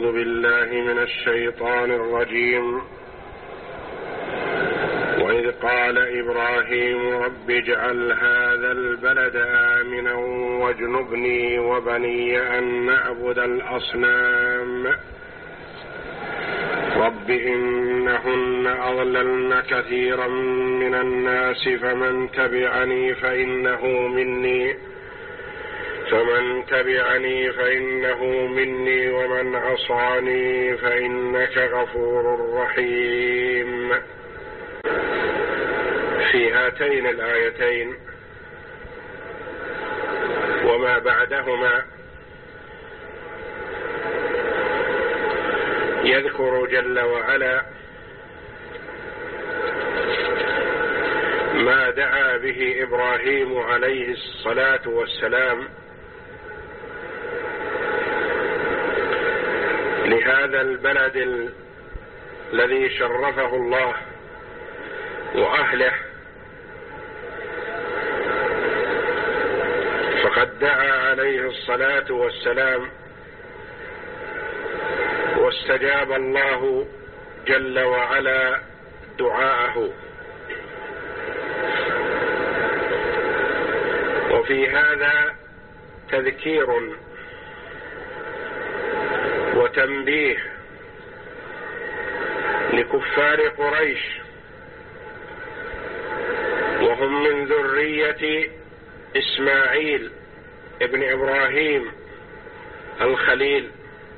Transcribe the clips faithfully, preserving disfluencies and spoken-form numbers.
أعوذ بالله من الشيطان الرجيم. وإذ قال إبراهيم رب اجعل هذا البلد آمنا واجنبني وبني أن نعبد الأصنام رب إنهن أضللن كثيرا من الناس فمن تبعني فإنه مني فمن تبعني فإنه مني ومن عصاني فإنك غفور رحيم. في هاتين الآيتين وما بعدهما يذكر جل وعلا ما دعا به إبراهيم عليه الصلاة والسلام لهذا البلد الذي شرفه الله وأهله، فقد دعا عليه الصلاة والسلام واستجاب الله جل وعلا دعاءه. وفي هذا تذكير وتنبيه لكفار قريش، وهم من ذرية إسماعيل ابن إبراهيم الخليل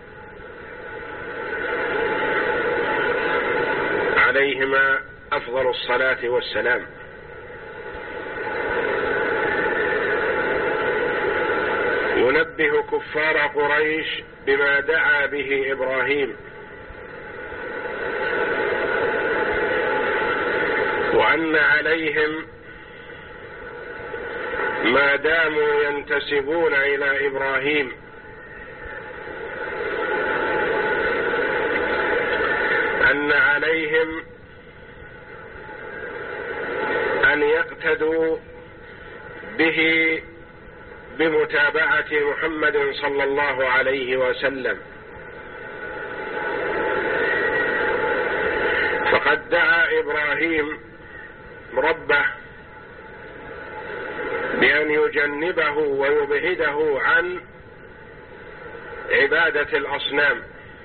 عليهما أفضل الصلاة والسلام. ينبه كفار قريش بما دعا به إبراهيم، وأن عليهم ما داموا ينتسبون إلى إبراهيم أن عليهم أن يقتدوا به بمتابعة محمد صلى الله عليه وسلم. فقد دعا إبراهيم ربه بأن يجنبه ويبعده عن عبادة الأصنام،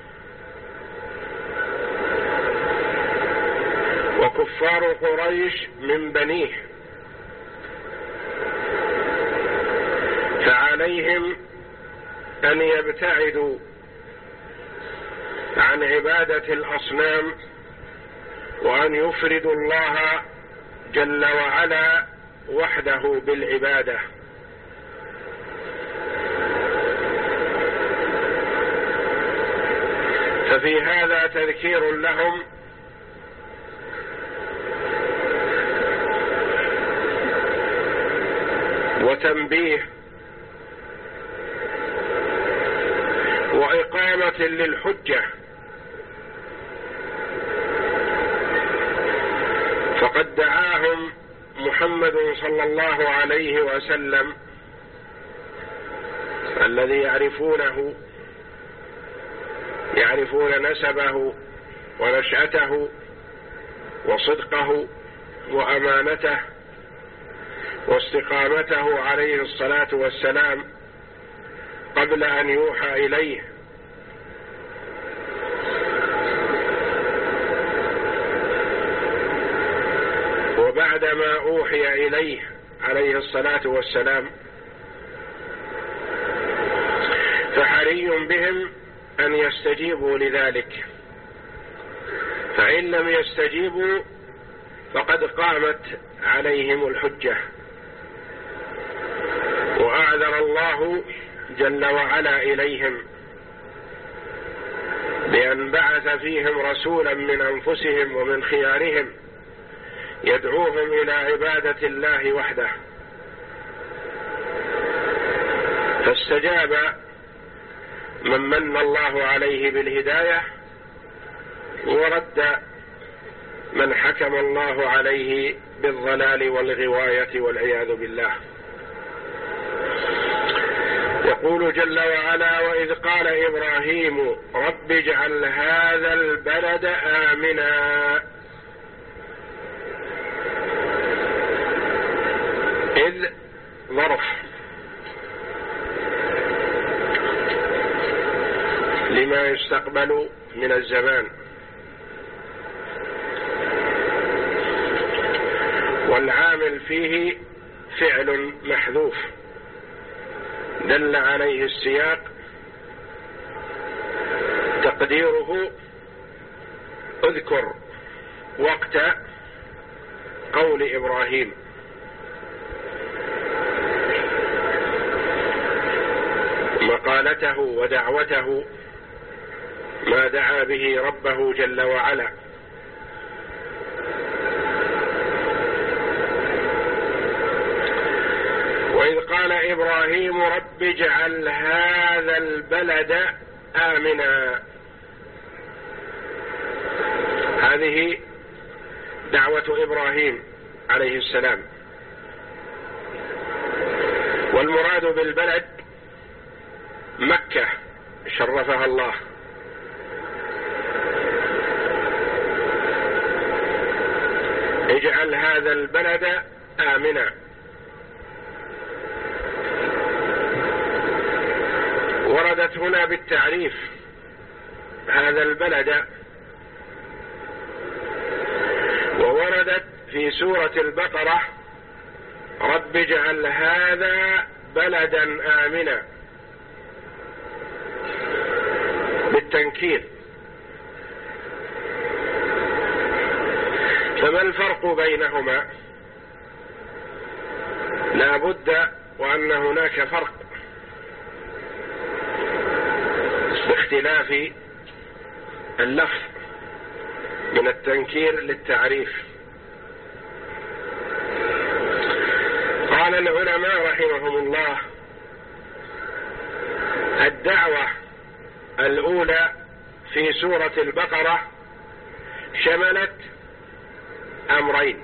وكفار قريش من بنيه، فعليهم أن يبتعدوا عن عبادة الأصنام وأن يفردوا الله جل وعلا وحده بالعبادة. ففي هذا تذكير لهم وتنبيه وإقامة للحجة. فقد دعاهم محمد صلى الله عليه وسلم الذي يعرفونه يعرفون نسبه ونشأته وصدقه وأمانته واستقامته عليه الصلاة والسلام قبل أن يوحى إليه، وبعدما أوحي إليه عليه الصلاة والسلام. فحري بهم أن يستجيبوا لذلك، فإن لم يستجيبوا فقد قامت عليهم الحجة. وأعذر الله جل وعلا إليهم بأن بعث فيهم رسولا من أنفسهم ومن خيارهم يدعوهم إلى عبادة الله وحده، فاستجاب من من الله عليه بالهداية، ورد من حكم الله عليه بالضلال والغواية والعياذ بالله. يقول جل وعلا: وإذ قال إبراهيم رب اجعل هذا البلد آمنا. إذ ظرف لما يستقبل من الزمان، والعامل فيه فعل محذوف دل عليه السياق، تقديره اذكر وقت قول إبراهيم. مقالته ودعوته ما دعا به ربه جل وعلا. وإذ قال إبراهيم رب اجعل هذا البلد آمنا. هذه دعوة إبراهيم عليه السلام، والمراد بالبلد مكة شرفها الله. اجعل هذا البلد آمنا. وردت هنا بالتعريف هذا البلد، ووردت في سورة البقرة رب اجعل هذا بلدا آمنا بالتنكير. فما الفرق بينهما؟ لا بد وأن هناك فرق باختلاف اللفظ من التنكير للتعريف. قال العلماء رحمهم الله: الدعوة الأولى في سورة البقرة شملت أمرين: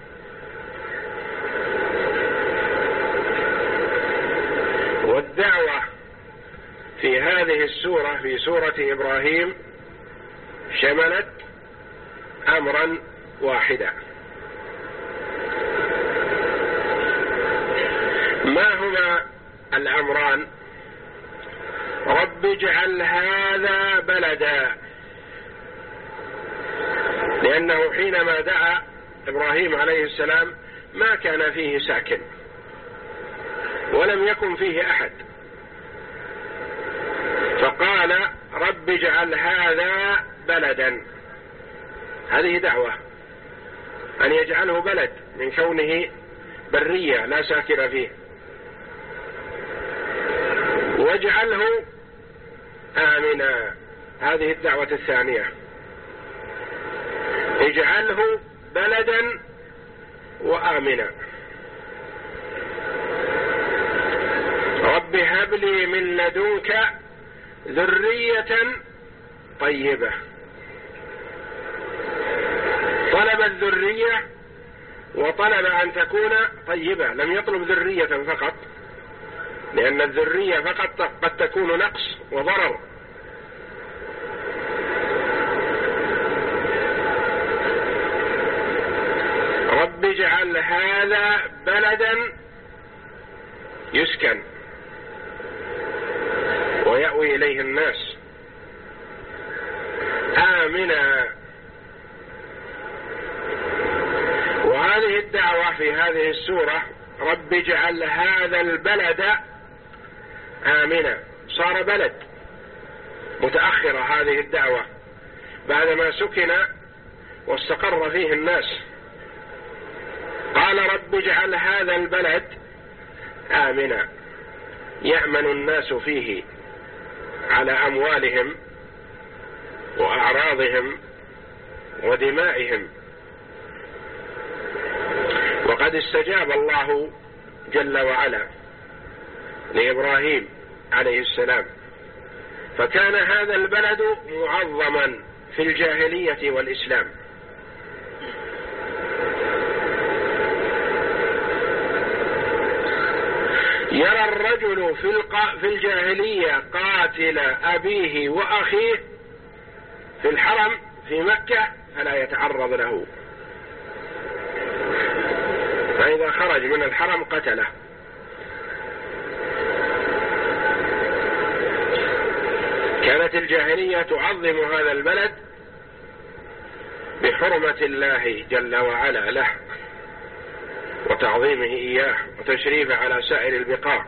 والدعوة في هذه السورة في سورة إبراهيم شملت أمرا واحدا. ما هما الأمران؟ رب اجعل هذا بلدا، لأنه حينما دعا إبراهيم عليه السلام ما كان فيه ساكن ولم يكن فيه أحد، فقال رب اجعل هذا بلدا. هذه دعوة أن يجعله بلد من كونه برية لا ساكن فيه، واجعله آمنا. هذه الدعوة الثانية: اجعله بلدا وآمنا. رب هب لي من لدنك ذرية طيبة. طلب الذرية وطلب أن تكون طيبة، لم يطلب ذرية فقط، لأن الذرية فقط قد تكون نقص وضرر. رب اجعل هذا بلدا يسكن ويأوي إليه الناس آمنا. وهذه الدعوة في هذه السورة رب اجعل هذا البلد آمنا، صار بلد متأخرة هذه الدعوة بعدما سكن واستقر فيه الناس. قال رب اجعل هذا البلد آمنا، يأمن الناس فيه على أموالهم وأعراضهم ودمائهم. وقد استجاب الله جل وعلا لإبراهيم عليه السلام، فكان هذا البلد معظما في الجاهلية والإسلام. يرى الرجل في, الق... في الجاهلية قاتل أبيه وأخيه في الحرم في مكة فلا يتعرض له، فإذا خرج من الحرم قتله. كانت الجاهلية تعظم هذا البلد بحرمة الله جل وعلا له وتعظيمه إياه وتشريفه على سائر البقاع،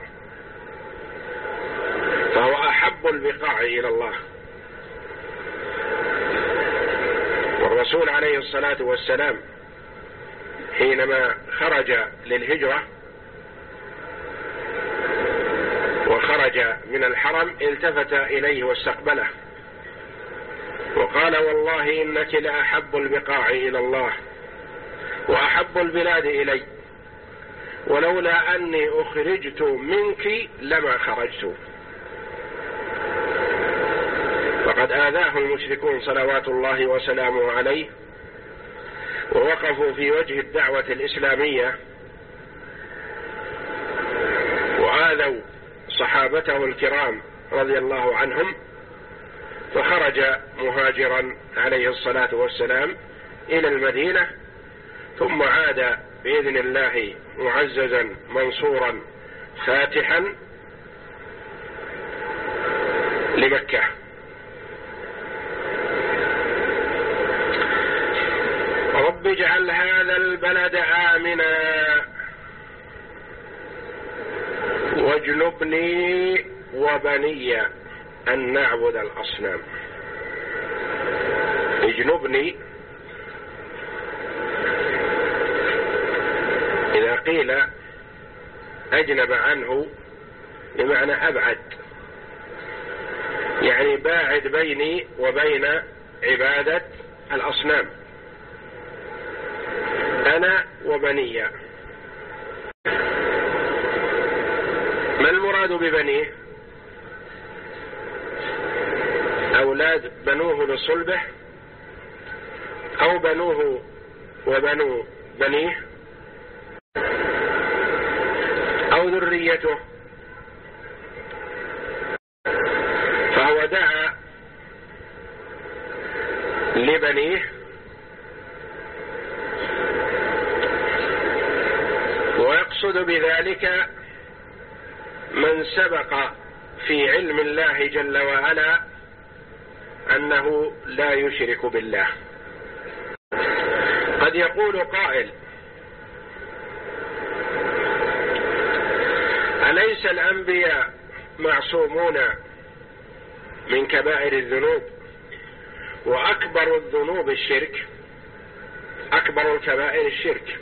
فهو أحب البقاع إلى الله. والرسول عليه الصلاة والسلام حينما خرج للهجرة وخرج من الحرم التفت إليه واستقبله وقال: والله إنك لأحب البقاع إلى الله وأحب البلاد إلي، ولولا أني أخرجت منك لما خرجت. فقد آذاه المشركون صلوات الله وسلامه عليه، ووقفوا في وجه الدعوة الإسلامية وآذوا صحابته الكرام رضي الله عنهم، فخرج مهاجرا عليه الصلاة والسلام إلى المدينة، ثم عاد بإذن الله معززا منصورا فاتحا لمكة. رب اجعل هذا البلد آمنا واجنبني وبني أن نعبد الأصنام. اجنبني إذا قيل أجنب عنه بمعنى أبعد، يعني باعد بيني وبين عبادة الأصنام أنا وبني. ما المراد ببنيه؟ أولاد بنوه لصلبه أو بنوه وبنو بنيه أو ذريته. فهو دعا لبنيه ويقصد بذلك من سبق في علم الله جل وعلا أنه لا يشرك بالله. قد يقول قائل: أليس الأنبياء معصومون من كبائر الذنوب، وأكبر الذنوب الشرك، أكبر الكبائر الشرك؟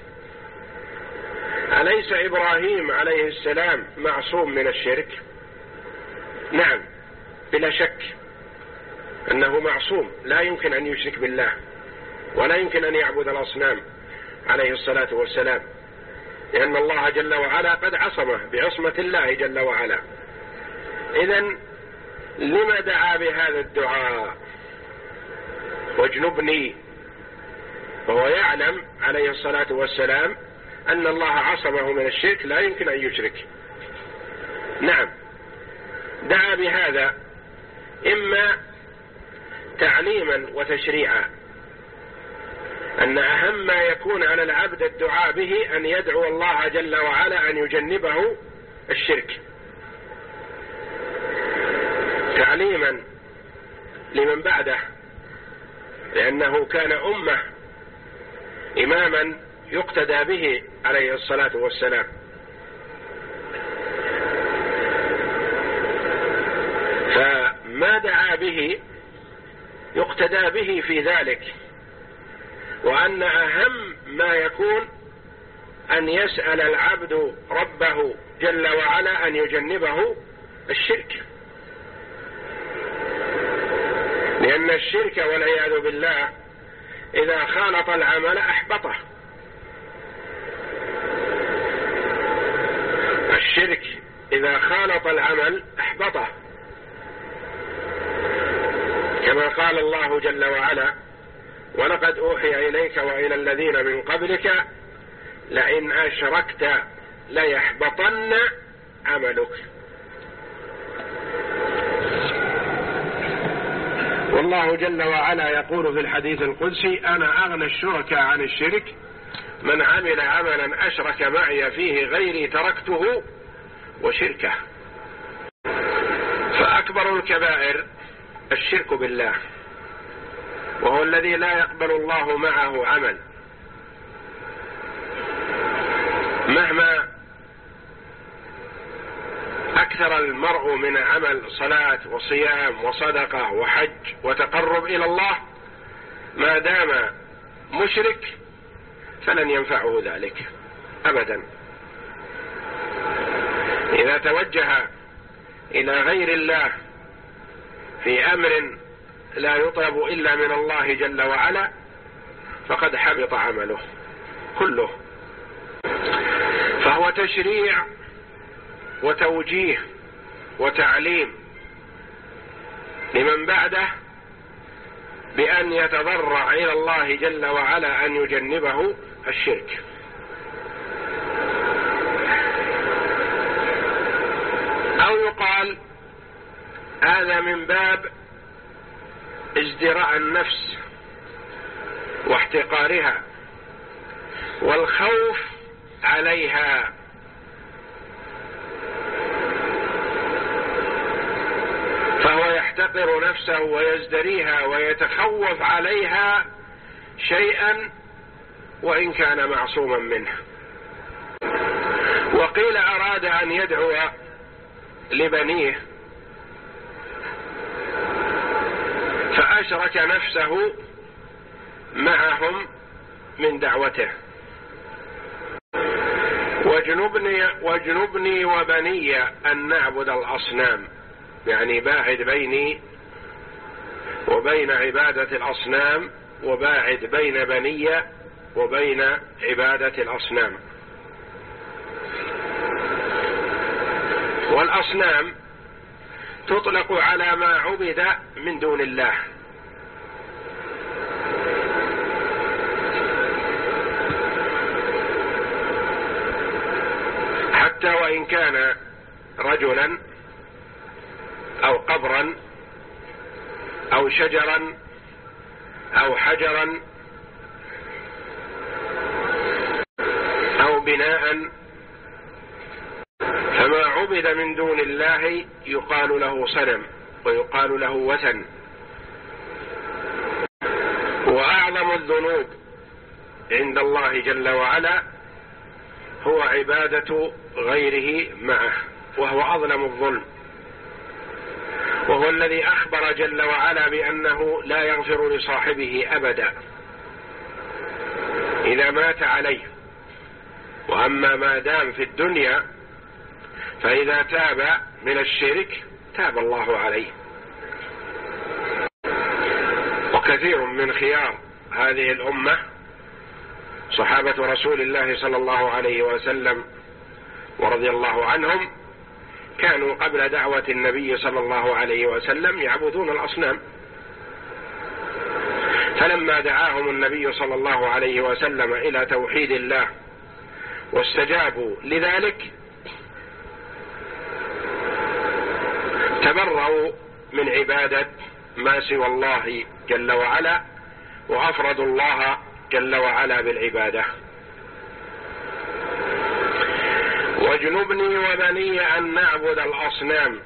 أليس إبراهيم عليه السلام معصوم من الشرك؟ نعم بلا شك أنه معصوم، لا يمكن أن يشرك بالله ولا يمكن أن يعبد الأصنام عليه الصلاة والسلام، لأن الله جل وعلا قد عصمه بعصمة الله جل وعلا. إذن لما دعا بهذا الدعاء واجنبني؟ وهو يعلم عليه الصلاة والسلام أن الله عصمه من الشرك، لا يمكن أن يشرك. نعم دعا بهذا إما تعليما وتشريعا، أن أهم ما يكون على العبد الدعاء به أن يدعو الله جل وعلا أن يجنبه الشرك، تعليما لمن بعده، لأنه كان أمة إماما يقتدى به عليه الصلاة والسلام. فما دعا به يقتدى به في ذلك، وأن أهم ما يكون أن يسأل العبد ربه جل وعلا أن يجنبه الشرك، لأن الشرك والعياذ بالله إذا خالط العمل أحبطه. الشرك إذا خالط العمل أحبطه، كما قال الله جل وعلا: ولقد أوحي إليك وإلى الذين من قبلك لئن أشركت ليحبطن عملك. والله جل وعلا يقول في الحديث القدسي: أنا أغنى الشركاء عن الشرك، من عمل عملا أشرك معي فيه غيري تركته وشركه. فأكبر الكبائر الشرك بالله، وهو الذي لا يقبل الله معه عمل، مهما أكثر المرء من عمل صلاة وصيام وصدقة وحج وتقرب إلى الله، ما دام مشرك فلن ينفعه ذلك أبدا. إذا توجه إلى غير الله في أمر لا يطلب إلا من الله جل وعلا فقد حبط عمله كله. فهو تشريع وتوجيه وتعليم لمن بعده بأن يتضرع إلى الله جل وعلا أن يجنبه الشرك. أو يقال هذا من باب ازدراء النفس واحتقارها والخوف عليها، فهو يحتقر نفسه ويزدريها ويتخوف عليها شيئا وإن كان معصوما منه. وقيل أراد أن يدعو لبنيه فأشرك نفسه معهم من دعوته: واجنبني, واجنبني وبني أن نعبد الأصنام، يعني باعد بيني وبين عبادة الأصنام، وباعد بين بني وبين عبادة الأصنام. والأصنام تطلق على ما عبد من دون الله، حتى وإن كان رجلا أو قبرا أو شجرا أو حجرا أو بناء، فما عبد من دون الله يقال له صنم ويقال له وثن. وأعظم الذنوب عند الله جل وعلا هو عبادة غيره معه، وهو أظلم الظلم، وهو الذي أخبر جل وعلا بأنه لا يغفر لصاحبه أبدا إذا مات عليه. وأما ما دام في الدنيا فإذا تاب من الشرك تاب الله عليه. وكثير من خيار هذه الأمة صحابة رسول الله صلى الله عليه وسلم ورضي الله عنهم كانوا قبل دعوة النبي صلى الله عليه وسلم يعبدون الأصنام، فلما دعاهم النبي صلى الله عليه وسلم إلى توحيد الله واستجابوا لذلك تبرؤوا من عبادة ما سوى الله جل وعلا، وأفردوا الله جل وعلا بالعبادة. واجنبني وبني أن نعبد الأصنام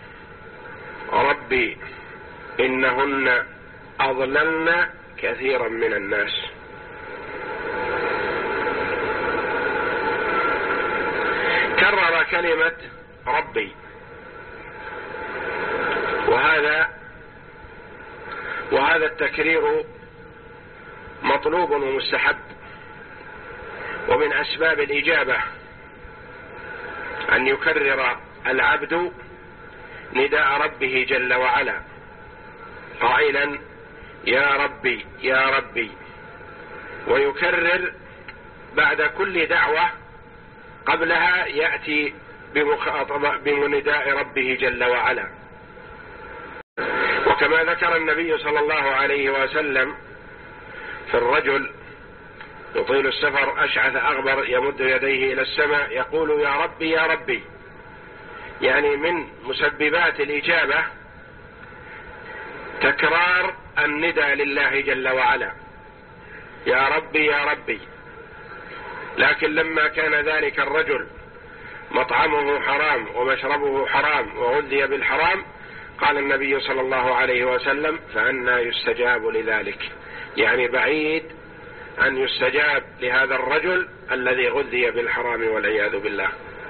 ربي إنهن أضللن كثيرا من الناس. كرر كلمة ربي، وهذا وهذا التكرير مطلوب ومستحب، ومن أسباب الإجابة أن يكرر العبد نداء ربه جل وعلا قائلا يا ربي يا ربي، ويكرر بعد كل دعوة قبلها يأتي بمخاطبة بنداء ربه جل وعلا. وكما ذكر النبي صلى الله عليه وسلم في الرجل يطيل السفر أشعث أغبر يمد يديه إلى السماء يقول يا ربي يا ربي، يعني من مسببات الإجابة تكرار النداء لله جل وعلا: يا ربي يا ربي. لكن لما كان ذلك الرجل مطعمه حرام ومشربه حرام وغذي بالحرام، قال النبي صلى الله عليه وسلم: فأنى يستجاب لذلك، يعني بعيد أن يستجاب لهذا الرجل الذي غذي بالحرام والعياذ بالله.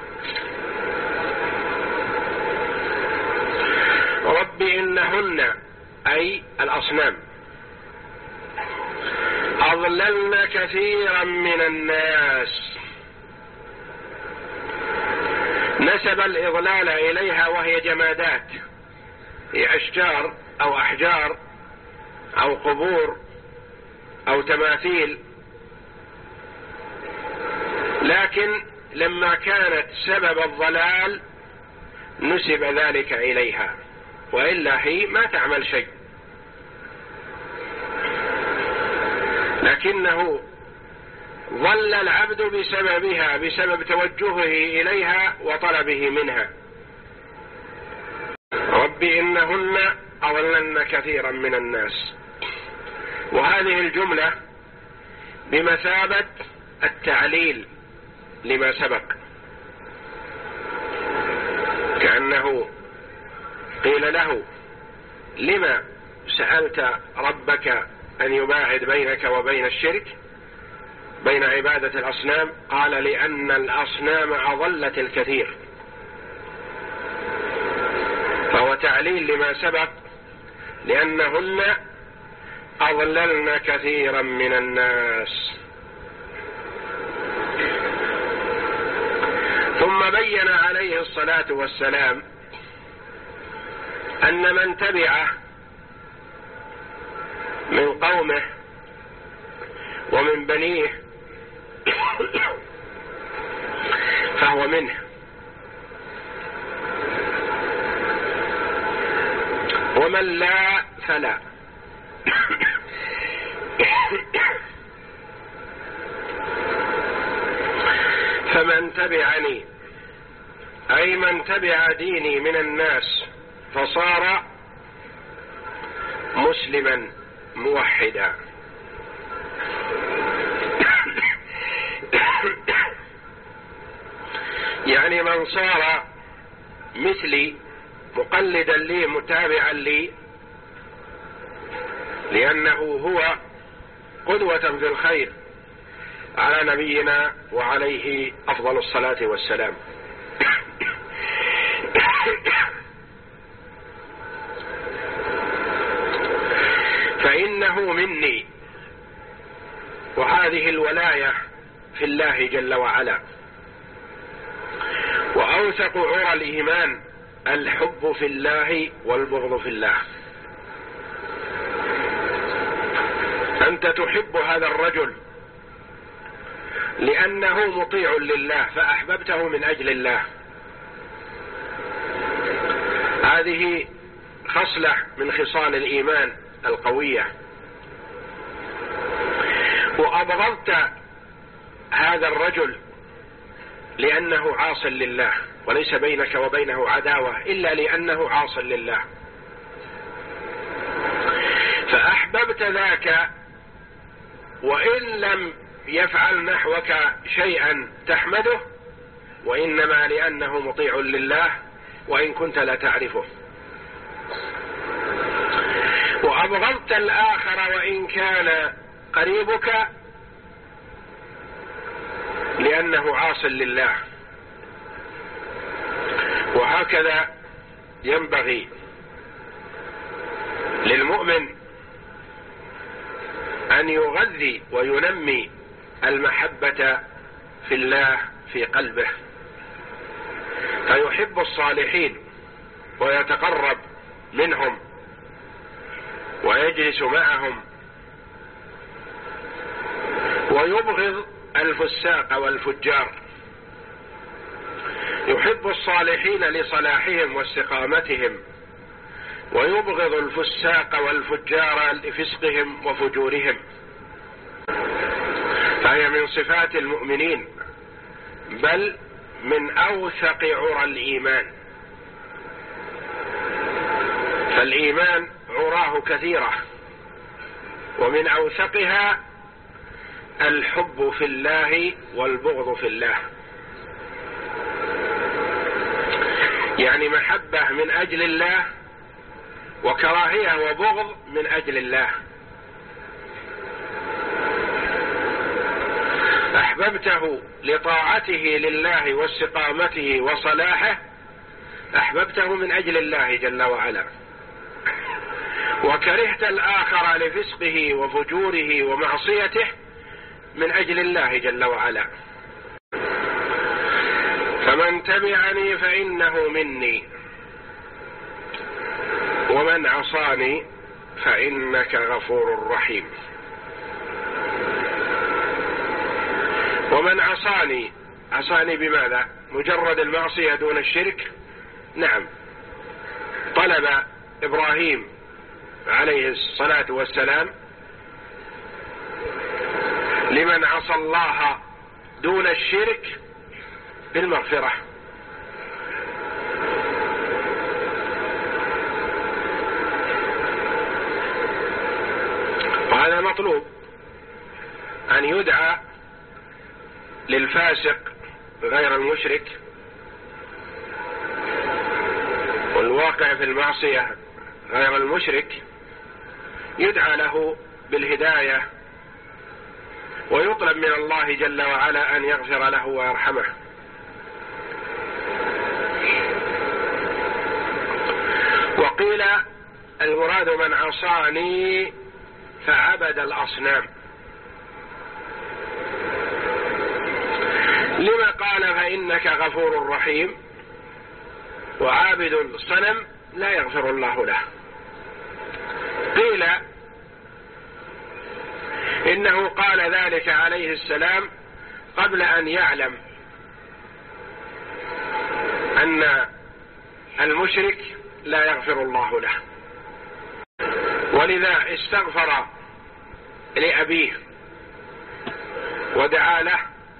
رب إنهن أي الأصنام أضللن كثيرا من الناس، نسب الإضلال إليها وهي جمادات، هي أشجار أو أحجار أو قبور أو تماثيل، لكن لما كانت سبب الضلال نسب ذلك إليها، وإلا هي ما تعمل شيء، لكنه ظل العبد بسببها، بسبب توجهه إليها وطلبه منها. رب إنهن أضللن كثيرا من الناس، وهذه الجملة بمثابة التعليل لما سبق، كأنه قيل له: لما سألت ربك أن يباعد بينك وبين الشرك، بين عبادة الأصنام؟ قال: لأن الأصنام أضلت الكثير. فهو تعليل لما سبق، لأنهن أضللن كثيرا من الناس. ثم بين عليه الصلاة والسلام أن من تبعه من قومه ومن بنيه فهو منه، ومن لا فلا. فمن تبعني أي من تبع ديني من الناس فصار مسلما موحدا، يعني من صار مثلي مقلدا لي متابعا لي، لأنه هو قدوة في الخير على نبينا وعليه أفضل الصلاة والسلام. فإنه مني، وهذه الولاية في الله جل وعلا. وأوثق عرى الإيمان الحب في الله والبغض في الله. أنت تحب هذا الرجل لأنه مطيع لله فأحببته من أجل الله، هذه خصلة من خصال الإيمان القوية. وأبغضت هذا الرجل لأنه عاص لله، وليس بينك وبينه عداوة إلا لأنه عاص لله، فأحببت ذاك وإن لم يفعل نحوك شيئا تحمده، وإنما لأنه مطيع لله وإن كنت لا تعرفه. وأبغضت الآخر وإن كان قريبك لأنه عاص لله. وهكذا ينبغي للمؤمن أن يغذي وينمي المحبة في الله في قلبه، فيحب الصالحين ويتقرب منهم ويجلس معهم، ويبغض الفساق والفجار. يحب الصالحين لصلاحهم واستقامتهم، ويبغض الفساق والفجار لفسقهم وفجورهم. فهي من صفات المؤمنين، بل من أوثق عرى الإيمان، فالإيمان عراه كثيرة، ومن أوثقها الحب في الله والبغض في الله، يعني محبة من أجل الله وكراهية وبغض من أجل الله. أحببته لطاعته لله واستقامته وصلاحه، أحببته من أجل الله جل وعلا، وكرهت الآخر لفسقه وفجوره ومعصيته من أجل الله جل وعلا. فمن تبعني فإنه مني، ومن عصاني فإنك غفور رحيم. ومن عصاني، عصاني بماذا؟ مجرد المعصية دون الشرك؟ نعم. طلب إبراهيم عليه الصلاة والسلام لمن عصى الله دون الشرك بالمغفرة، وهذا مطلوب، أن يدعى للفاسق غير المشرك والواقع في المعصية غير المشرك، يدعى له بالهداية ويطلب من الله جل وعلا أن يغفر له ويرحمه. وقيل المراد من عصاني فعبد الأصنام. لما قال فإنك غفور رحيم وعابد الصنم لا يغفر الله له؟ قيل إنه قال ذلك عليه السلام قبل أن يعلم أن المشرك لا يغفر الله له، ولذا استغفر لأبيه ودعا له،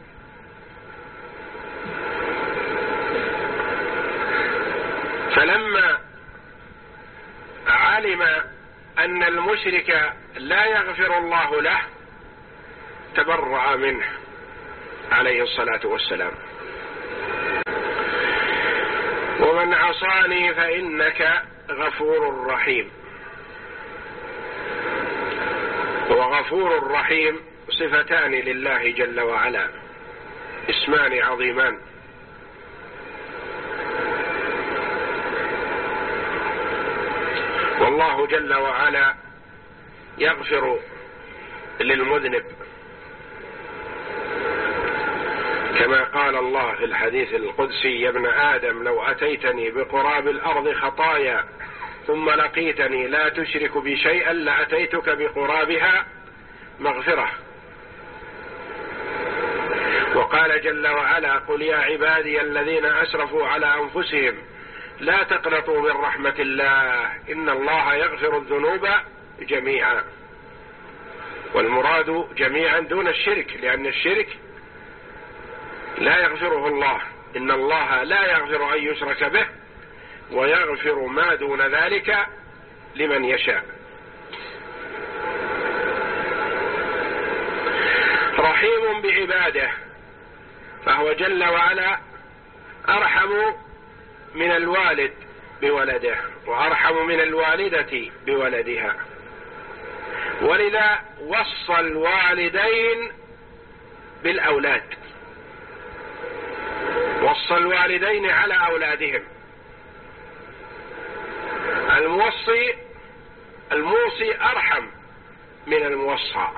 فلما علم أن المشرك لا يغفر الله له تبرأ منه عليه الصلاة والسلام. ومن عصاني فإنك غفور رحيم. وغفور رحيم صفتان لله جل وعلا، اسمان عظيمان. والله جل وعلا يغفر للمذنب، كما قال الله في الحديث القدسي: يا ابن آدم لو أتيتني بقراب الأرض خطايا ثم لقيتني لا تشرك بي شيئا لأتيتك بقرابها مغفرة. وقال جل وعلا: قل يا عبادي الذين أسرفوا على أنفسهم لا تقنطوا من رحمة الله إن الله يغفر الذنوب جميعا. والمراد جميعا دون الشرك، لأن الشرك لا يغفره الله، إن الله لا يغفر أن يشرك به ويغفر ما دون ذلك لمن يشاء. رحيم بعباده، فهو جل وعلا أرحم من الوالد بولده وأرحم من الوالدة بولدها، ولذا وصى الوالدين بالأولاد، وصى الوالدين على أولادهم. الموصي الموصي أرحم من الموصى.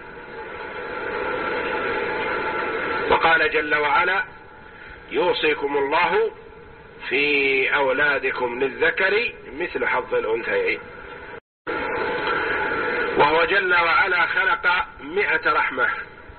وقال جل وعلا: يوصيكم الله في أولادكم للذكر مثل حظ الأنثيين. وهو جل وعلا خلق مئة رحمة،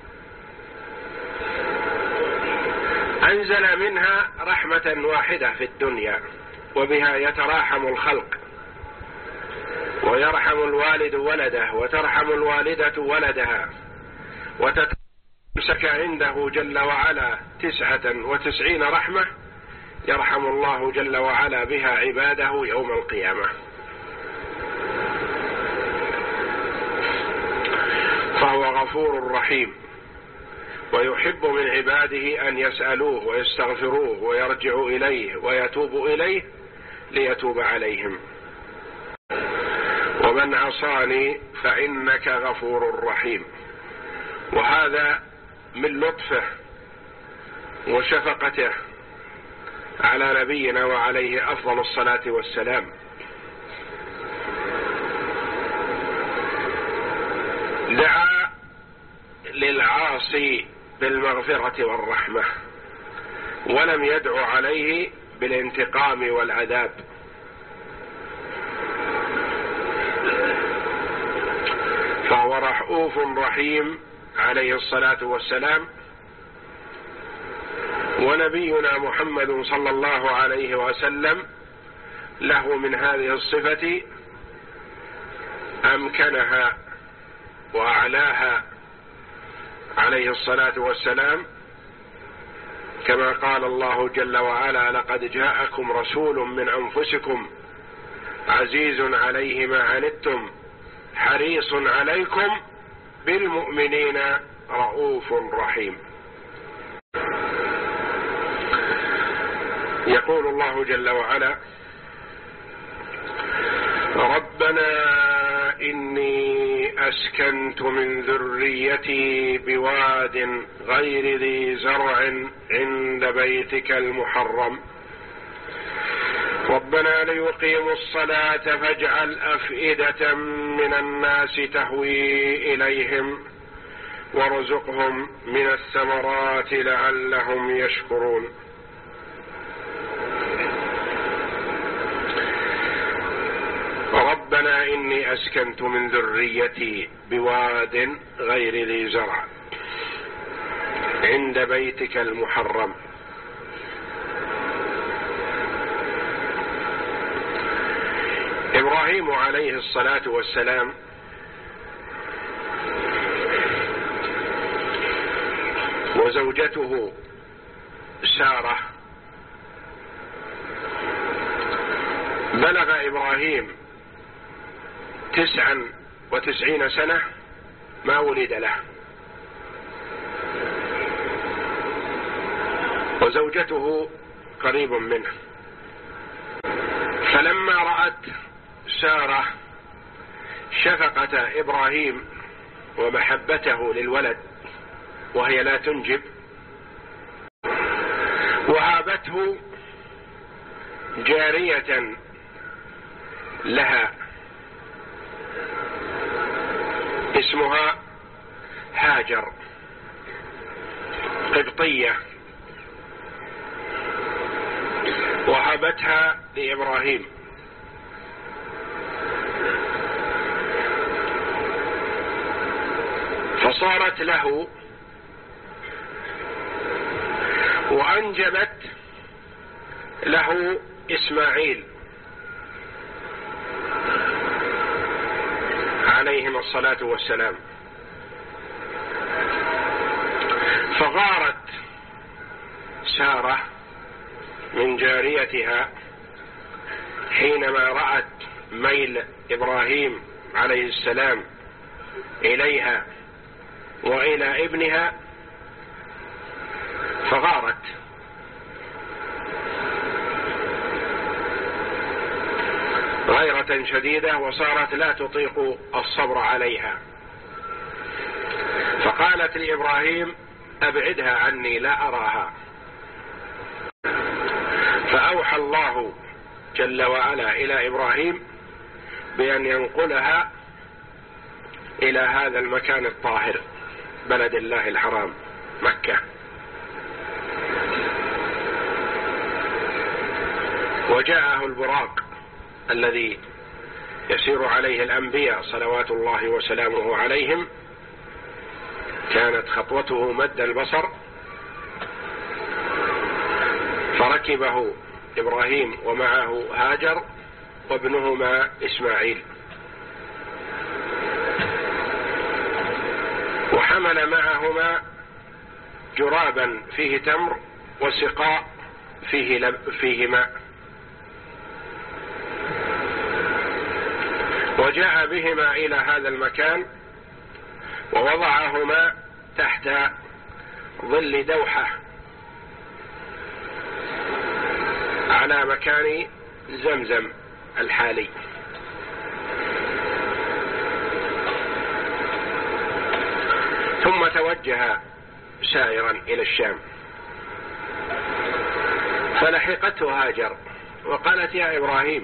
أنزل منها رحمة واحدة في الدنيا وبها يتراحم الخلق، ويرحم الوالد ولده وترحم الوالدة ولدها، وتتمسك عنده جل وعلا تسعة وتسعين رحمة يرحم الله جل وعلا بها عباده يوم القيامة. غفور رحيم، ويحب من عباده أن يسألوه ويستغفروه ويرجعوا إليه ويتوبوا إليه ليتوب عليهم. ومن عصاني فإنك غفور رحيم. وهذا من لطفه وشفقته على نبينا وعليه أفضل الصلاة والسلام. دعا للعاصي بالمغفرة والرحمة، ولم يدعو عليه بالانتقام والعذاب. فهو رؤوف رحيم عليه الصلاة والسلام. ونبينا محمد صلى الله عليه وسلم له من هذه الصفة أمكنها وأعلاها عليه الصلاة والسلام، كما قال الله جل وعلا: لقد جاءكم رسول من أنفسكم عزيز عليه ما عنتم حريص عليكم بالمؤمنين رؤوف رحيم. يقول الله جل وعلا: ربنا إني أسكنت من ذريتي بواد غير ذي زرع عند بيتك المحرم ربنا ليقيموا الصلاة فاجعل أفئدة من الناس تهوي إليهم وارزقهم من الثمرات لعلهم يشكرون. ربنا إني أسكنت من ذريتي بواد غير ذي زرع عند بيتك المحرم. إبراهيم عليه الصلاة والسلام وزوجته سارة بلغ إبراهيم تسعا وتسعين سنة ما ولد له، وزوجته قريب منه. فلما رأت سارة شفقة إبراهيم ومحبته للولد وهي لا تنجب، وهابته جارية لها اسمها هاجر قبطية، وهبتها لإبراهيم. فصارت له وأنجبت له إسماعيل عليهم الصلاة والسلام. فغارت سارة من جاريتها حينما رأت ميل إبراهيم عليه السلام إليها وإلى ابنها، فغارت غيرة شديدة وصارت لا تطيق الصبر عليها، فقالت لإبراهيم: أبعدها عني لا أراها. فأوحى الله جل وعلا إلى إبراهيم بأن ينقلها إلى هذا المكان الطاهر بلد الله الحرام مكة. وجاءه البراق الذي يسير عليه الأنبياء صلوات الله وسلامه عليهم، كانت خطوته مد البصر، فركبه إبراهيم ومعه هاجر وابنهما إسماعيل، وحمل معهما جرابا فيه تمر وسقاء فيه, لب فيه ماء، وجاء بهما إلى هذا المكان ووضعهما تحت ظل دوحة على مكان زمزم الحالي. ثم توجه سائرا إلى الشام، فلحقته هاجر وقالت: يا إبراهيم،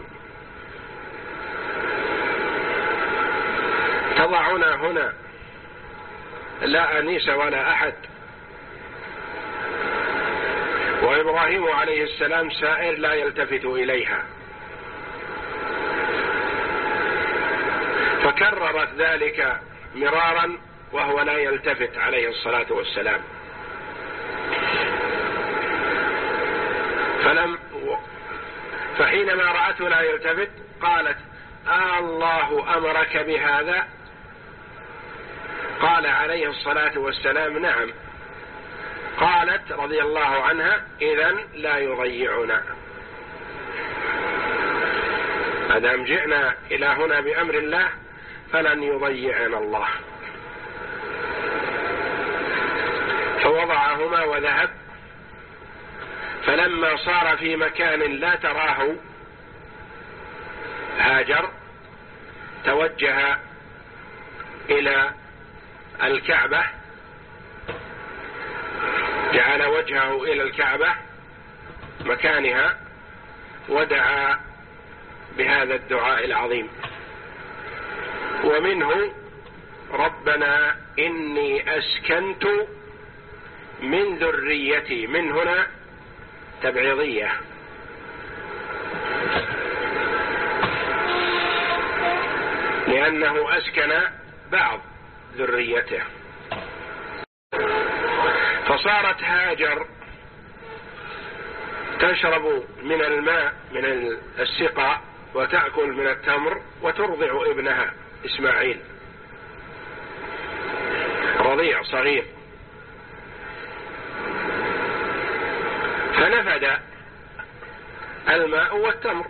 تضعنا هنا لا أنيس ولا أحد، وإبراهيم عليه السلام سائر لا يلتفت إليها. فكررت ذلك مرارا وهو لا يلتفت عليه الصلاة والسلام. فلم فحينما رأته لا يلتفت قالت: آه الله أمرك بهذا؟ قال عليه الصلاة والسلام: نعم. قالت رضي الله عنها: إذن لا يضيعنا، أدام جئنا إلى هنا بأمر الله فلن يضيعنا الله. فوضعهما وذهب. فلما صار في مكان لا تراه هاجر توجه إلى الكعبة، جعل وجهه إلى الكعبة مكانها ودعا بهذا الدعاء العظيم، ومنه: ربنا إني أسكنت من ذريتي. من هنا تبعيضية، لأنه أسكن بعض ذريته. فصارت هاجر تشرب من الماء من السقاء وتأكل من التمر وترضع ابنها إسماعيل رضيع صغير. فنفد الماء والتمر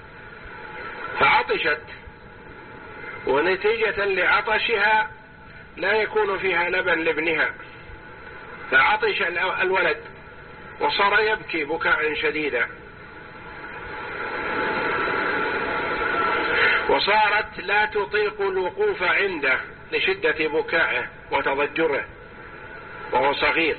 فعطشت، ونتيجة لعطشها لا يكون فيها لبن لابنها، فعطش الولد وصار يبكي بكاء شديدا، وصارت لا تطيق الوقوف عنده لشدة بكائه وتضجره وهو صغير.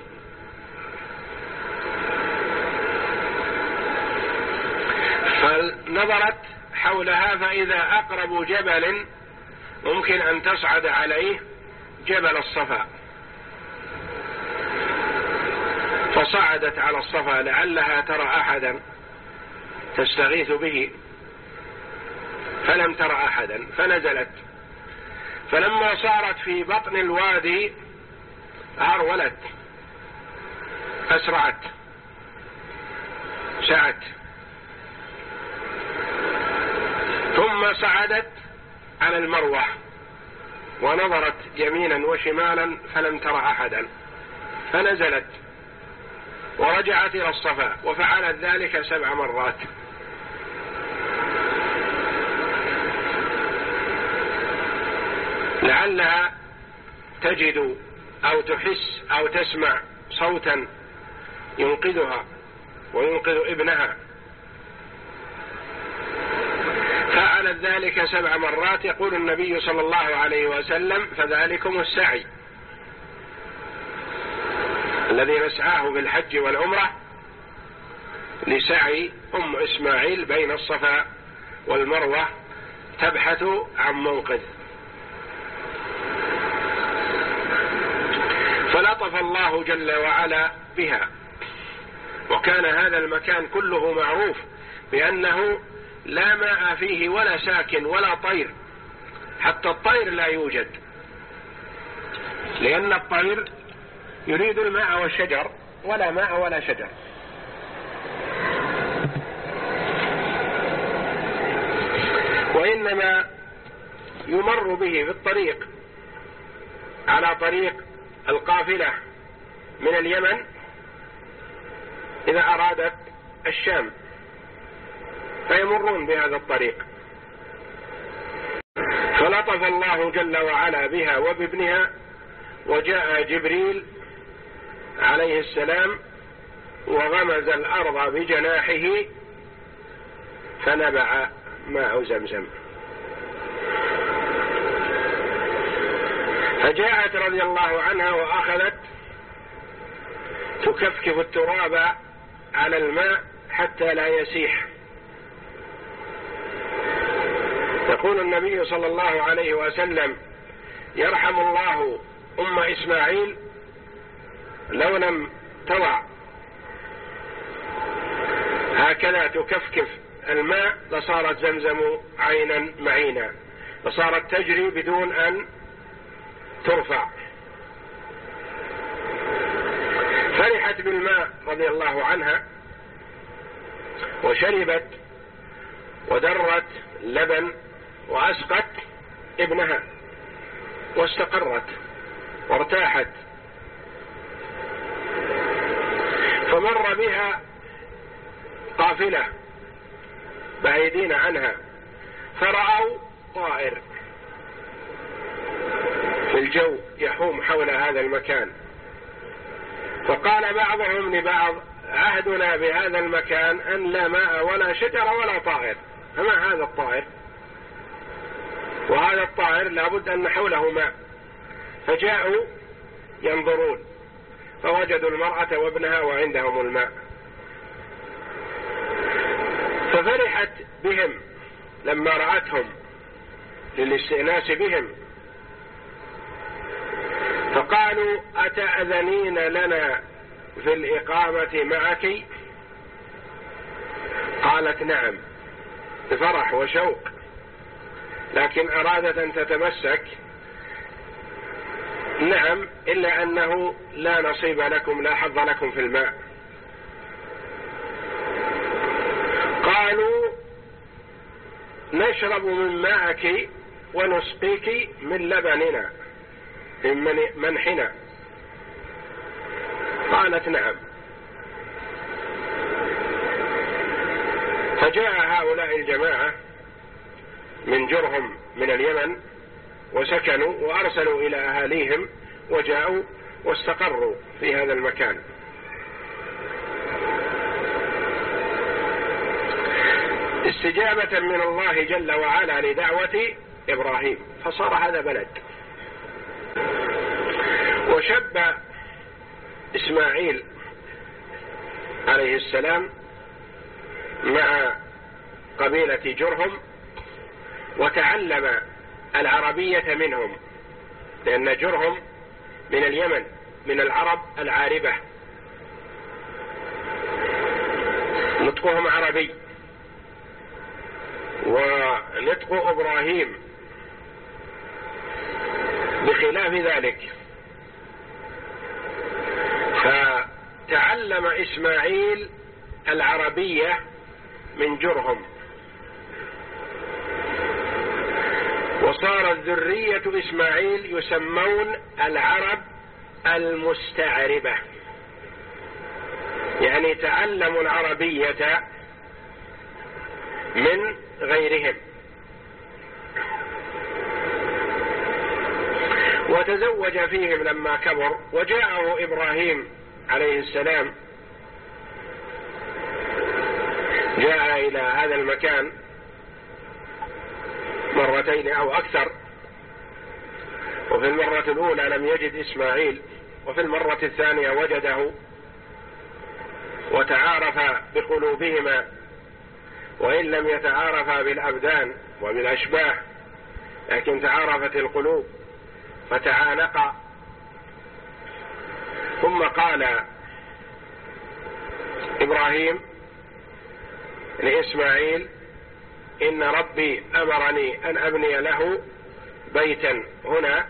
فنظرت حولها فإذا أقرب جبل ممكن أن تصعد عليه جبل الصفا، فصعدت على الصفا لعلها ترى أحدا تستغيث به، فلم ترى أحدا فنزلت. فلما صارت في بطن الوادي هرولت، أسرعت، سعت، ثم صعدت على المروة ونظرت يمينا وشمالا فلم ترى أحدا، فنزلت ورجعت إلى الصفا وفعلت ذلك سبع مرات. لعلها تجد أو تحس أو تسمع صوتا ينقذها وينقذ ابنها، فعلت ذلك سبع مرات. يقول النبي صلى الله عليه وسلم: فذلكم السعي الذي نسعاه بالحج والعمرة لسعي أم إسماعيل بين الصفا والمروة تبحث عن منقذ. فلطف الله جل وعلا بها، وكان هذا المكان كله معروف بأنه لا ماء فيه ولا ساكن ولا طير، حتى الطير لا يوجد، لأن الطير يريد الماء والشجر ولا ماء ولا شجر. وإنما يمر به في الطريق على طريق القافلة من اليمن إذا أرادت الشام، فيمرون بهذا الطريق. فلطف الله جل وعلا بها وبابنها وجاء جبريل عليه السلام وغمز الأرض بجناحه فنبع ماء زمزم. فجاءت رضي الله عنها وأخذت تكفكف التراب على الماء حتى لا يسيح. يقول النبي صلى الله عليه وسلم: يرحم الله أم إسماعيل لو لم تضع هكذا تكفكف الماء لصارت زمزم عينا معينا، لصارت تجري بدون أن ترفع. فرحت بالماء رضي الله عنها وشربت ودرت لبن وأسقت ابنها واستقرت وارتاحت. فمر بها قافلة بعيدين عنها فرأوا طائر في الجو يحوم حول هذا المكان، فقال بعضهم لبعض: عهدنا بهذا المكان أن لا ماء ولا شجر ولا طائر، فما هذا الطائر؟ وهذا الطائر لابد أن حوله ماء. فجاءوا ينظرون فوجدوا المرأة وابنها وعندهم الماء، ففرحت بهم لما رأتهم للاستئناس بهم، فقالوا: أتأذنين لنا في الإقامة معك؟ قالت: نعم، بفرح وشوق، لكن أرادت أن تتمسك. نعم، إلا أنه لا نصيب لكم، لا حظ لكم في الماء. قالوا: نشرب من ماءك ونسقيك من لبننا من منحنا. قالت: نعم. فجاء هؤلاء الجماعة من جرهم من اليمن وسكنوا وأرسلوا إلى أهاليهم وجاءوا واستقروا في هذا المكان. استجابة من الله جل وعلا لدعوة إبراهيم، فصار هذا بلد. وشب إسماعيل عليه السلام مع قبيلة جرهم وتعلم العربية منهم، لأن جرهم من اليمن من العرب العاربة، نطقهم عربي، ونطق إبراهيم بخلاف ذلك. فتعلم إسماعيل العربية من جرهم، وصارت ذرية إسماعيل يسمون العرب المستعربة، يعني تعلموا العربية من غيرهم. وتزوج فيهم لما كبر، وجاءه إبراهيم عليه السلام، جاء إلى هذا المكان مرتين أو أكثر، وفي المرة الأولى لم يجد إسماعيل، وفي المرة الثانية وجده وتعارف بقلوبهما، وإن لم يتعارفا بالأبدان وبالأشباه لكن تعارفت القلوب فتعانقا. ثم قال إبراهيم لإسماعيل: إن ربي أمرني أن أبني له بيتا هنا،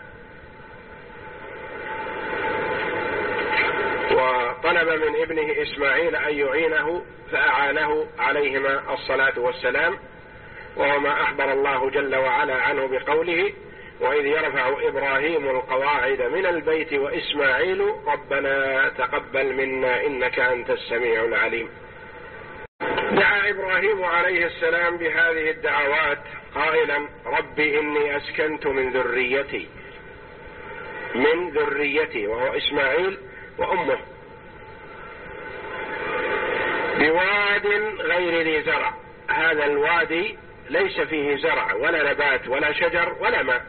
وطلب من ابنه إسماعيل أن يعينه فأعانه عليهما الصلاة والسلام، وهو ما أخبر الله جل وعلا عنه بقوله: وإذ يرفع إبراهيم القواعد من البيت وإسماعيل ربنا تقبل منا إنك أنت السميع العليم. دعا إبراهيم عليه السلام بهذه الدعوات قائلا: رب إني أسكنت من ذريتي من ذريته وهو إسماعيل وأمه بواد غير ذي زرع. هذا الوادي ليس فيه زرع ولا نبات ولا شجر ولا ماء.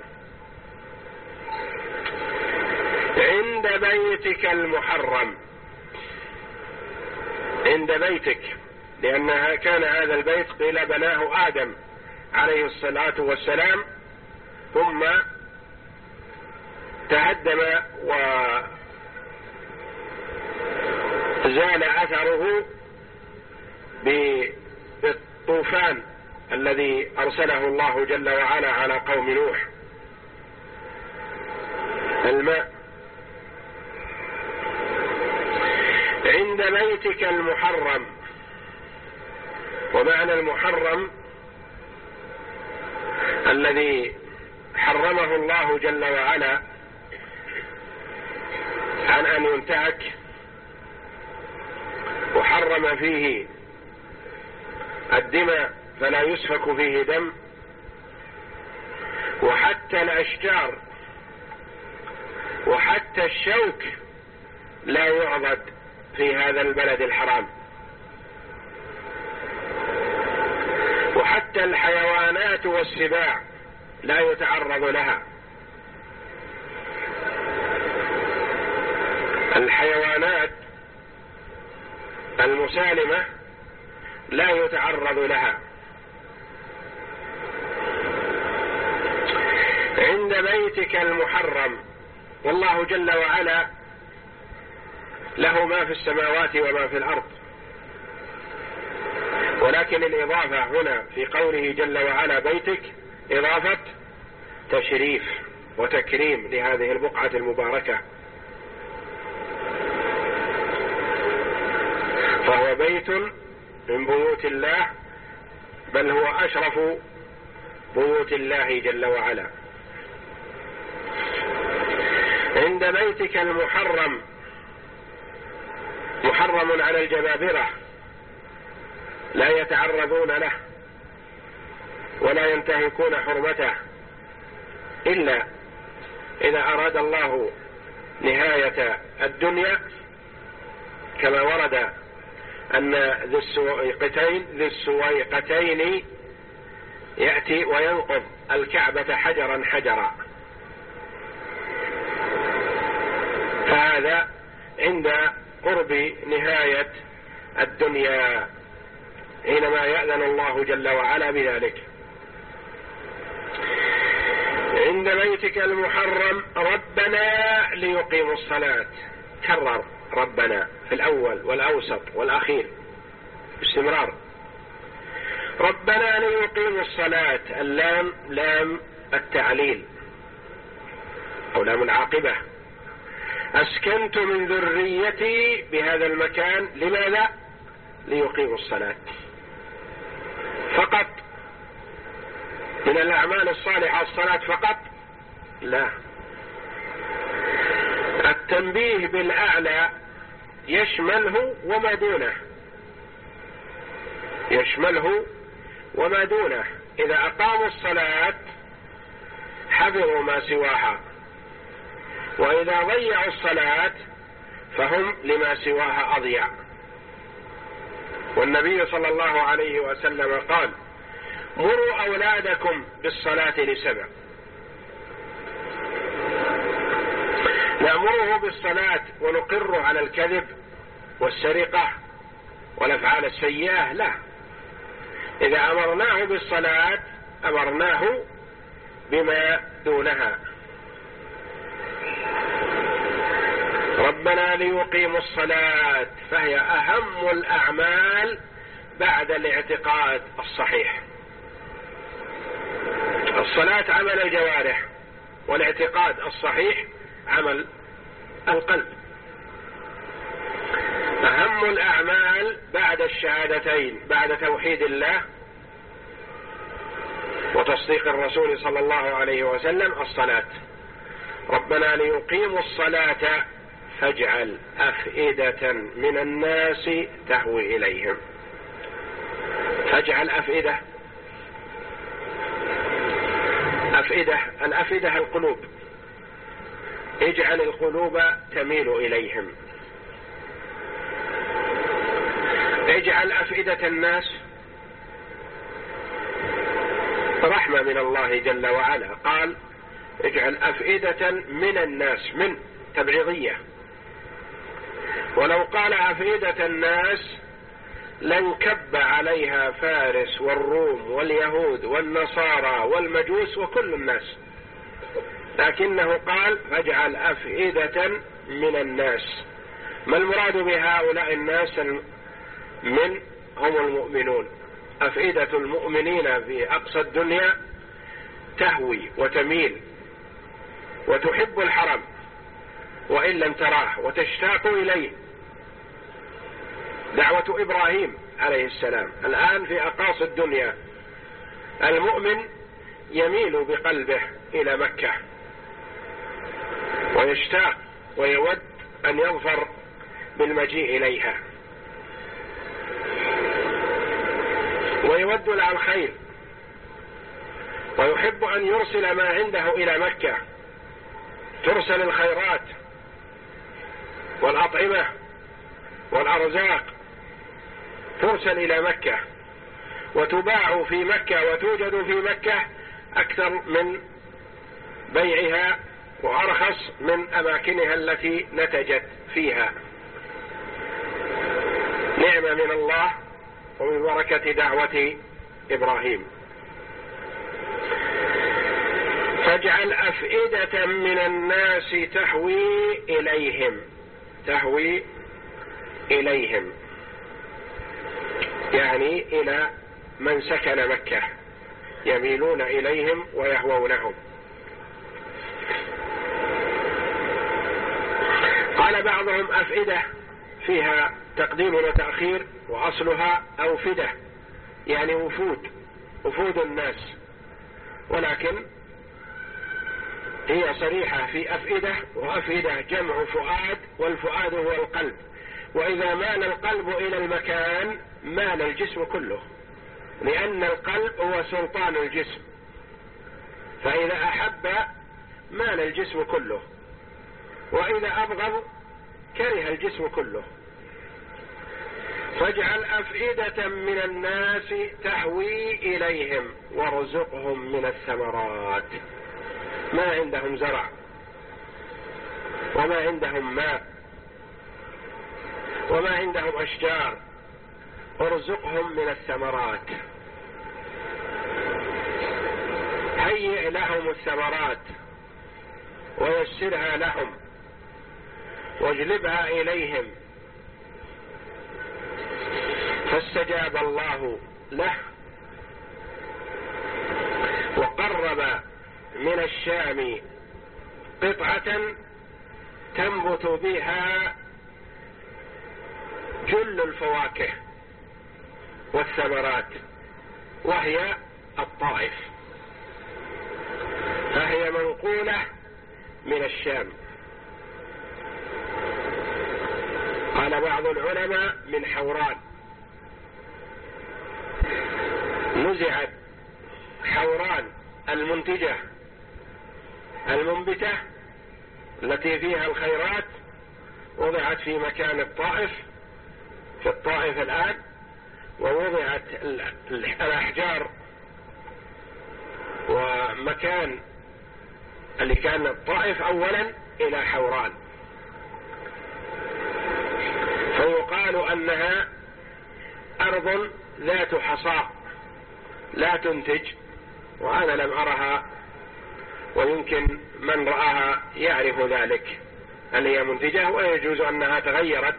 عند بيتك المحرم، عند بيتك، لأنها كان هذا البيت قيل بناه آدم عليه الصلاة والسلام ثم تهدم وزال أثره بالطوفان الذي أرسله الله جل وعلا على قوم نوح. الماء عند بيتك المحرم، ومعنى المحرم الذي حرمه الله جل وعلا عن أن ينتهك، وحرم فيه الدماء فلا يسفك فيه دم، وحتى الأشجار وحتى الشوك لا يعضد في هذا البلد الحرام، وحتى الحيوانات والسباع لا يتعرض لها. الحيوانات المسالمة لا يتعرض لها. عند بيتك المحرم، والله جل وعلا له ما في السماوات وما في الأرض، ولكن الإضافة هنا في قوله جل وعلا بيتك إضافة تشريف وتكريم لهذه البقعة المباركة، فهو بيت من بيوت الله، بل هو أشرف بيوت الله جل وعلا. عند بيتك المحرم، محرم على الجبابرة، لا يتعرضون له ولا ينتهكون حرمته إلا إذا أراد الله نهاية الدنيا، كما ورد أن ذي السويقتين ذي السويقتين يأتي وينقض الكعبة حجرا حجرا، فهذا عند قرب نهاية الدنيا حينما يأذن الله جل وعلا بذلك. عند بيتك المحرم ربنا ليقيموا الصلاة، كرر ربنا في الأول والأوسط والأخير باستمرار. ربنا ليقيموا الصلاة، اللام لام التعليل أو لام العاقبة. أسكنت من ذريتي بهذا المكان، لماذا؟ ليقيموا الصلاة فقط. من الأعمال الصالحة الصلاة فقط؟ لا، التنبيه بالأعلى يشمله وما دونه، يشمله وما دونه. إذا أقاموا الصلاة حفظوا ما سواها، وإذا ضيعوا الصلاة فهم لما سواها أضيع. والنبي صلى الله عليه وسلم قال: مروا أولادكم بالصلاة لسبع. نأمره بالصلاة ونقره على الكذب والسرقة والأفعال السيئة؟ لا، إذا أمرناه بالصلاة أمرناه بما دونها. ربنا ليقيموا الصلاة، فهي أهم الأعمال بعد الاعتقاد الصحيح. الصلاة عمل الجوارح، والاعتقاد الصحيح عمل القلب. أهم الأعمال بعد الشهادتين، بعد توحيد الله وتصديق الرسول صلى الله عليه وسلم، الصلاة. ربنا ليقيموا الصلاة فاجعل أفئدة من الناس تهوي إليهم. فاجعل أفئدة، أفئدة الأفئدة القلوب، اجعل القلوب تميل إليهم، اجعل أفئدة الناس رحمة من الله جل وعلا. قال اجعل أفئدة من الناس، من تبعيضية، ولو قال أفئدة الناس لانكب عليها فارس والروم واليهود والنصارى والمجوس وكل الناس، لكنه قال فاجعل أفئدة من الناس. ما المراد بهؤلاء الناس؟ من هم المؤمنون. أفئدة المؤمنين في أقصى الدنيا تهوي وتميل وتحب الحرم وإن لم تراه وتشتاق إليه. دعوة إبراهيم عليه السلام الآن في أقاصي الدنيا، المؤمن يميل بقلبه إلى مكة ويشتاق ويود أن يظفر بالمجيء إليها، ويود لها الخير، ويحب أن يرسل ما عنده إلى مكة، ترسل الخيرات والأطعمة والأرزاق ترسل إلى مكة وتباع في مكة وتوجد في مكة أكثر من بيعها وأرخص من أماكنها التي نتجت فيها. نعمة من الله ومن بركة دعوة إبراهيم. فاجعل أفئدة من الناس تهوي إليهم، تهوي إليهم يعني إلى من سكن مكة، يميلون إليهم ويهوونهم. قال بعضهم أفئدة فيها تقديم وتأخير، وأصلها أوفدة يعني وفود، وفود الناس، ولكن هي صريحة في أفئدة، وأفئدة جمع فؤاد، والفؤاد هو القلب، وإذا مال القلب إلى المكان مال الجسم كله، لأن القلب هو سلطان الجسم، فإذا أحب مال الجسم كله، وإذا أبغض كره الجسم كله. فاجعل أفئدة من الناس تهوي إليهم وارزقهم من الثمرات. ما عندهم زرع وما عندهم ماء وما عندهم أشجار، ارزقهم من الثمرات، هيئ لهم الثمرات ويسرها لهم واجلبها إليهم. فاستجاب الله له وقرب من الشام قطعة تنبت بها جل الفواكه والثمرات، وهي الطائف، فهي منقولة من الشام. قال بعض العلماء من حوران، نزعت حوران المنتجة المنبتة التي فيها الخيرات، وضعت في مكان الطائف، في الطائف الآن، ووضعت الأحجار ومكان اللي كان الطائف أولا إلى حوران، فيقال أنها أرض ذات حصاء لا تنتج، وأنا لم أرها، ويمكن من رآها يعرف ذلك أن هي منتجة، ويجوز أنها تغيرت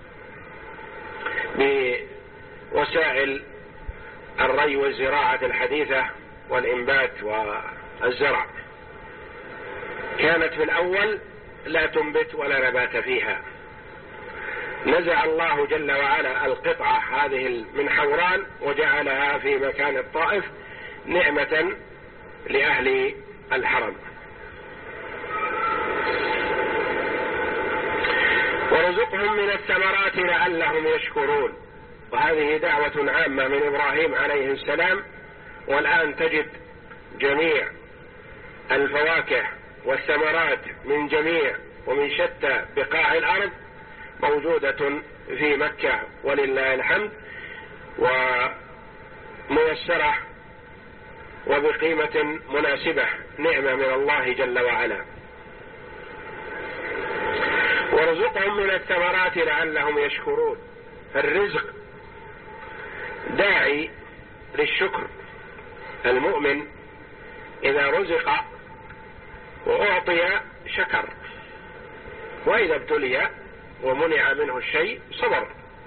بوسائل الري والزراعة الحديثة والإنبات والزرع. كانت في الأول لا تنبت ولا نبات فيها، نزع الله جل وعلا القطعة هذه من حوران وجعلها في مكان الطائف نعمة لأهل الحرم. ورزقهم من الثمرات لعلهم يشكرون. وهذه دعوة عامة من إبراهيم عليه السلام، والآن تجد جميع الفواكه والثمرات من جميع ومن شتى بقاع الأرض موجودة في مكة ولله الحمد، وميسرة وبقيمة مناسبة، نعمة من الله جل وعلا. وارزقهم من الثمرات لعلهم يشكرون. الرزق داعي للشكر. المؤمن إذا رزق وأعطي شكر، وإذا ابتلي ومنع منه الشيء صبر.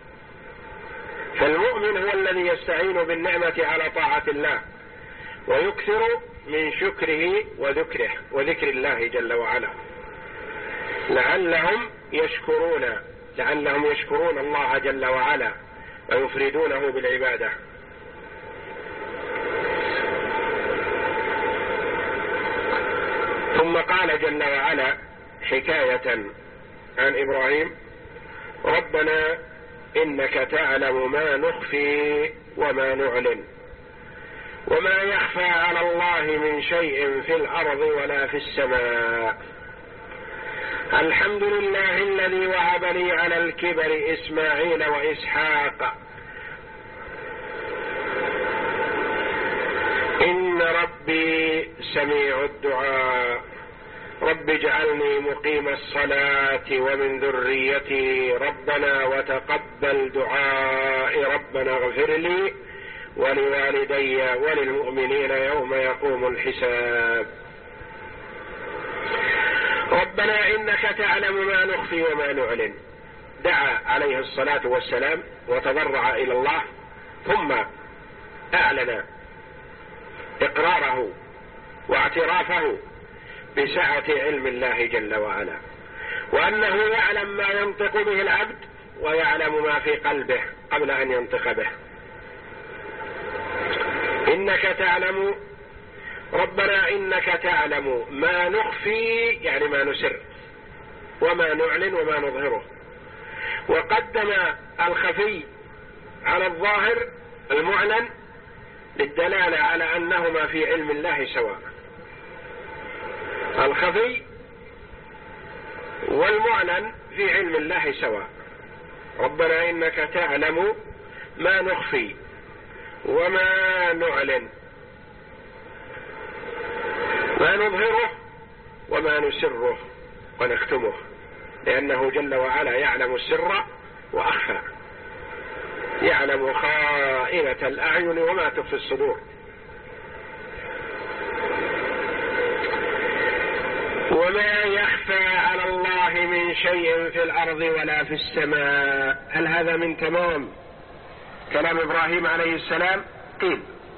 فالمؤمن هو الذي يستعين بالنعمة على طاعة الله ويكثر من شكره وذكره وذكر الله جل وعلا لعلهم يشكرون لعلهم يشكرون الله جل وعلا ويفردونه بالعبادة. ثم قال جل وعلا حكاية عن إبراهيم: ربنا إنك تعلم ما نخفي وما نعلن وما يخفى على الله من شيء في الأرض ولا في السماء. الحمد لله الذي وهب لي على الكبر إسماعيل وإسحاق إن ربي سميع الدعاء رب اجعلني مقيم الصلاة ومن ذريتي ربنا وتقبل دعائي ربنا اغفر لي ولوالدي وللمؤمنين يوم يقوم الحساب. ربنا إنك تعلم ما نخفي وما نعلن. دعا عليه الصلاة والسلام وتضرع إلى الله، ثم أعلن إقراره واعترافه بسعة علم الله جل وعلا، وأنه يعلم ما ينطق به العبد ويعلم ما في قلبه قبل أن ينطق به. إنك تعلم، ربنا إنك تعلم ما نخفي يعني ما نسر، وما نعلن وما نظهره. وقدم الخفي على الظاهر المعلن للدلالة على أنهما في علم الله سواء. الخفي والمعلن في علم الله سواء. ربنا إنك تعلم ما نخفي وما نعلن، ما نظهره وما نسره ونختمه، لأنه جل وعلا يعلم السر وأخفى، يعلم خائنة الأعين وما تخفي الصدور. وما يخفى على الله من شيء في الأرض ولا في السماء. هل هذا من تمام كلام إبراهيم عليه السلام؟ قيل: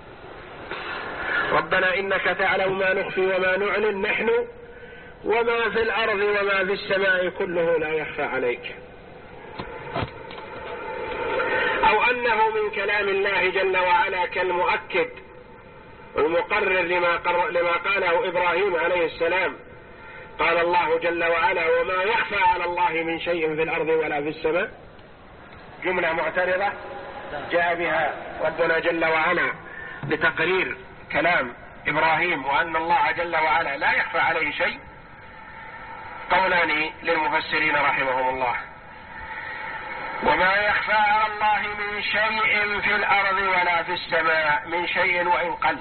ربنا إنك تعلم ما نخفي وما نعلن نحن وما في الأرض وما في السماء كله لا يخفى عليك. أو أنه من كلام الله جل وعلا كالمؤكد المقرر لما, لما قاله إبراهيم عليه السلام. قال الله جل وعلا: وما يخفى على الله من شيء في الأرض ولا في السماء. جملة معترضة جاء بها ربنا جل وعلا لتقرير كلام إبراهيم وأن الله جل وعلا لا يخفى عليه شيء. قولان للمفسرين رحمهم الله: وما يخفى على الله من شيء في الأرض ولا في السماء، من شيء وإن قل،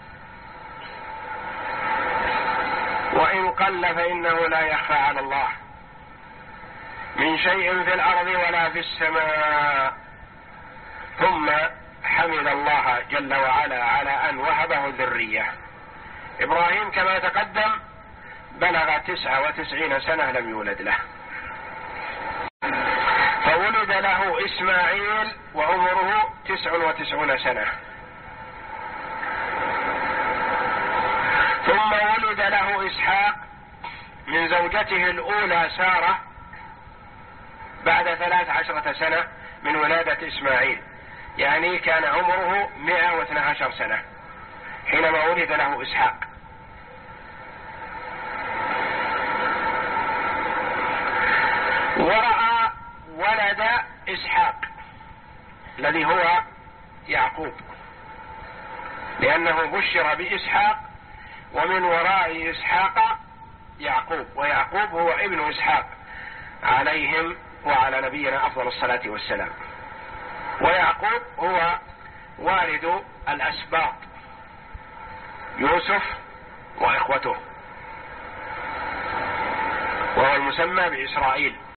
وإن قل فإنه لا يخفى على الله، من شيء في الأرض ولا في السماء. ثم حمد الله جل وعلا على أن وهبه ذرية. إبراهيم كما تقدم بلغ تسعة وتسعين سنة لم يولد له، فولد له إسماعيل وعمره تسع وتسعون سنة، ثم ولد له إسحاق من زوجته الأولى سارة بعد ثلاث عشرة سنة من ولادة إسماعيل، يعني كان عمره مئة واثنى عشر سنة حينما ولد له إسحاق. ورأى ولد إسحاق الذي هو يعقوب، لأنه بشر بإسحاق ومن وراء إسحاق يعقوب، ويعقوب هو ابن إسحاق عليهم وعلى نبينا أفضل الصلاة والسلام. ويعقوب هو والد الأسباط يوسف وإخوته، وهو المسمى بإسرائيل